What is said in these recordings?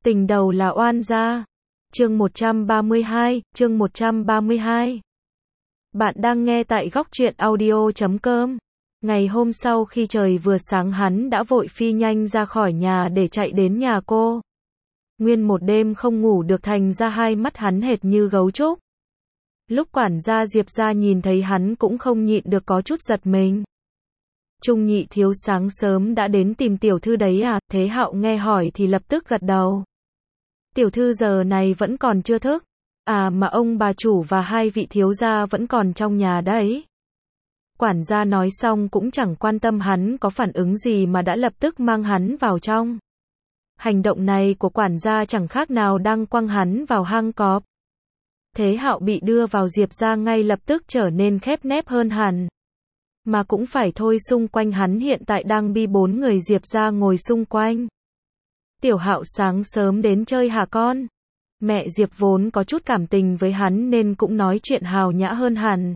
Tình đầu là oan gia. Chương 132, chương 132. Bạn đang nghe tại Góc Truyện Audio.com. Ngày hôm sau khi trời vừa sáng hắn đã vội phi nhanh ra khỏi nhà để chạy đến nhà cô. Nguyên một đêm không ngủ được thành ra hai mắt hắn hệt như gấu trúc. Lúc quản gia Diệp ra nhìn thấy hắn cũng không nhịn được có chút giật mình. Trung nhị thiếu sáng sớm đã đến tìm tiểu thư đấy à? Thế Hạo nghe hỏi thì lập tức gật đầu. Tiểu thư giờ này vẫn còn chưa thức. À mà ông bà chủ và hai vị thiếu gia vẫn còn trong nhà đấy. Quản gia nói xong cũng chẳng quan tâm hắn có phản ứng gì mà đã lập tức mang hắn vào trong. Hành động này của quản gia chẳng khác nào đang quăng hắn vào hang cọp. Thế Hạo bị đưa vào Diệp ra ngay lập tức trở nên khép nép hơn hẳn. Mà cũng phải thôi, xung quanh hắn hiện tại đang bi 4 người Diệp ra ngồi xung quanh. Tiểu Hạo sáng sớm đến chơi hả con? Mẹ Diệp vốn có chút cảm tình với hắn nên cũng nói chuyện hào nhã hơn hẳn.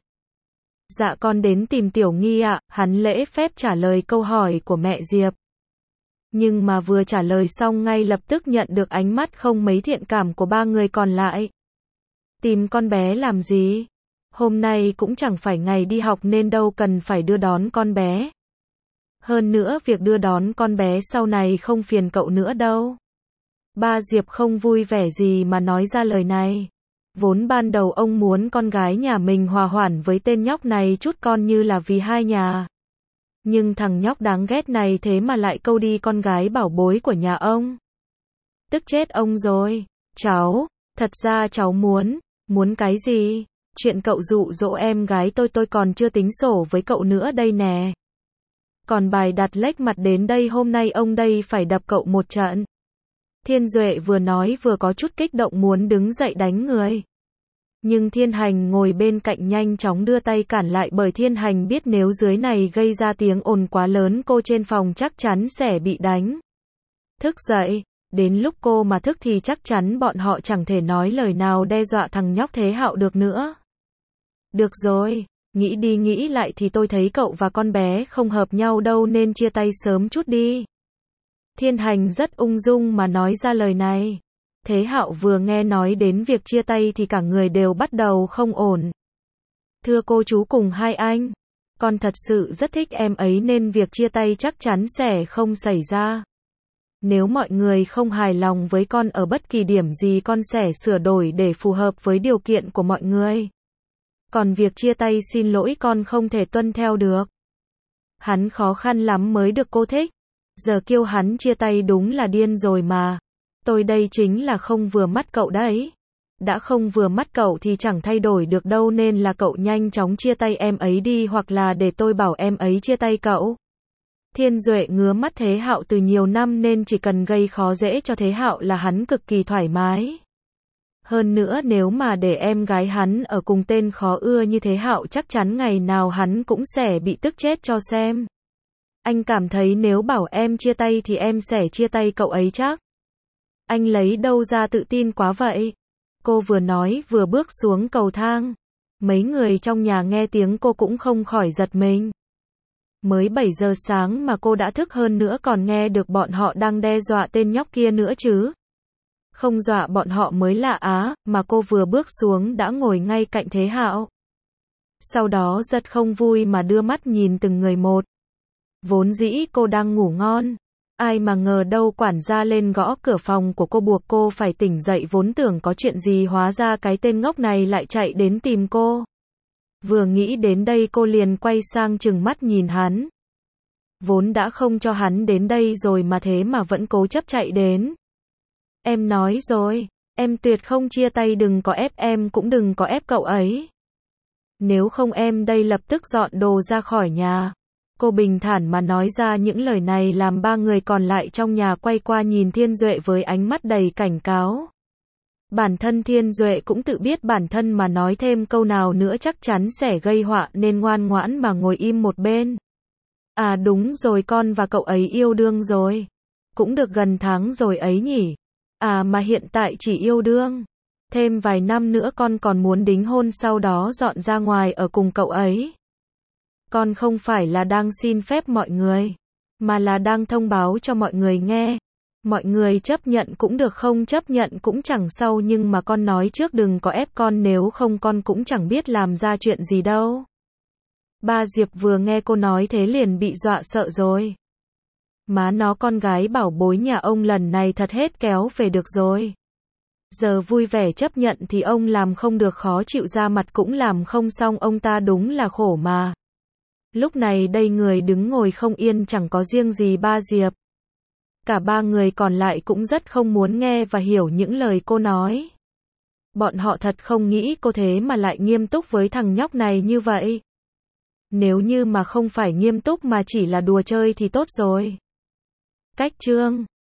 Dạ con đến tìm Tiểu Nghi ạ, hắn lễ phép trả lời câu hỏi của mẹ Diệp. Nhưng mà vừa trả lời xong ngay lập tức nhận được ánh mắt không mấy thiện cảm của ba người còn lại. Tìm con bé làm gì? Hôm nay cũng chẳng phải ngày đi học nên đâu cần phải đưa đón con bé. Hơn nữa việc đưa đón con bé sau này không phiền cậu nữa đâu. Ba Diệp không vui vẻ gì mà nói ra lời này. Vốn ban đầu ông muốn con gái nhà mình hòa hoãn với tên nhóc này chút con như là vì hai nhà. Nhưng thằng nhóc đáng ghét này thế mà lại câu đi con gái bảo bối của nhà ông. Tức chết ông rồi. Cháu, thật ra cháu muốn cái gì? Chuyện cậu dụ dỗ em gái tôi còn chưa tính sổ với cậu nữa đây nè. Còn bài đặt lếch mặt đến đây hôm nay ông đây phải đập cậu một trận. Thiên Duệ vừa nói vừa có chút kích động muốn đứng dậy đánh người. Nhưng Thiên Hành ngồi bên cạnh nhanh chóng đưa tay cản lại bởi Thiên Hành biết nếu dưới này gây ra tiếng ồn quá lớn cô trên phòng chắc chắn sẽ bị đánh. Thức dậy, đến lúc cô mà thức thì chắc chắn bọn họ chẳng thể nói lời nào đe dọa thằng nhóc Thế Hạo được nữa. Được rồi, nghĩ đi nghĩ lại thì tôi thấy cậu và con bé không hợp nhau đâu nên chia tay sớm chút đi. Thiên Hành rất ung dung mà nói ra lời này. Thế Hạo vừa nghe nói đến việc chia tay thì cả người đều bắt đầu không ổn. Thưa cô chú cùng hai anh, con thật sự rất thích em ấy nên việc chia tay chắc chắn sẽ không xảy ra. Nếu mọi người không hài lòng với con ở bất kỳ điểm gì con sẽ sửa đổi để phù hợp với điều kiện của mọi người. Còn việc chia tay xin lỗi con không thể tuân theo được. Hắn khó khăn lắm mới được cô thích. Giờ kêu hắn chia tay đúng là điên rồi mà. Tôi đây chính là không vừa mắt cậu đấy. Đã không vừa mắt cậu thì chẳng thay đổi được đâu nên là cậu nhanh chóng chia tay em ấy đi hoặc là để tôi bảo em ấy chia tay cậu. Thiên Duệ ngứa mắt Thế Hạo từ nhiều năm nên chỉ cần gây khó dễ cho Thế Hạo là hắn cực kỳ thoải mái. Hơn nữa nếu mà để em gái hắn ở cùng tên khó ưa như Thế Hạo chắc chắn ngày nào hắn cũng sẽ bị tức chết cho xem. Anh cảm thấy nếu bảo em chia tay thì em sẽ chia tay cậu ấy chắc. Anh lấy đâu ra tự tin quá vậy? Cô vừa nói vừa bước xuống cầu thang. Mấy người trong nhà nghe tiếng cô cũng không khỏi giật mình. Mới 7 giờ sáng mà cô đã thức hơn nữa còn nghe được bọn họ đang đe dọa tên nhóc kia nữa chứ. Không dọa bọn họ mới lạ á, mà cô vừa bước xuống đã ngồi ngay cạnh Thế Hạo. Sau đó rất không vui mà đưa mắt nhìn từng người một. Vốn dĩ cô đang ngủ ngon. Ai mà ngờ đâu quản gia lên gõ cửa phòng của cô buộc cô phải tỉnh dậy vốn tưởng có chuyện gì hóa ra cái tên ngốc này lại chạy đến tìm cô. Vừa nghĩ đến đây cô liền quay sang trừng mắt nhìn hắn. Vốn đã không cho hắn đến đây rồi mà thế mà vẫn cố chấp chạy đến. Em nói rồi, em tuyệt không chia tay đừng có ép em cũng đừng có ép cậu ấy. Nếu không em đây lập tức dọn đồ ra khỏi nhà. Cô bình thản mà nói ra những lời này làm ba người còn lại trong nhà quay qua nhìn Thiên Duệ với ánh mắt đầy cảnh cáo. Bản thân Thiên Duệ cũng tự biết bản thân mà nói thêm câu nào nữa chắc chắn sẽ gây họa nên ngoan ngoãn mà ngồi im một bên. À đúng rồi con và cậu ấy yêu đương rồi. Cũng được gần tháng rồi ấy nhỉ. À mà hiện tại chỉ yêu đương. Thêm vài năm nữa con còn muốn đính hôn sau đó dọn ra ngoài ở cùng cậu ấy. Con không phải là đang xin phép mọi người, mà là đang thông báo cho mọi người nghe. Mọi người chấp nhận cũng được, không chấp nhận cũng chẳng sao, nhưng mà con nói trước đừng có ép con, nếu không con cũng chẳng biết làm ra chuyện gì đâu. Ba Diệp vừa nghe cô nói thế liền bị dọa sợ rồi. Má nó, con gái bảo bối nhà ông lần này thật hết kéo về được rồi. Giờ vui vẻ chấp nhận thì ông làm không được, khó chịu ra mặt cũng làm không xong, ông ta đúng là khổ mà. Lúc này đây người đứng ngồi không yên, chẳng có riêng gì ba Diệp. Cả ba người còn lại cũng rất không muốn nghe và hiểu những lời cô nói. Bọn họ thật không nghĩ cô thế mà lại nghiêm túc với thằng nhóc này như vậy. Nếu như mà không phải nghiêm túc mà chỉ là đùa chơi thì tốt rồi. Cách chương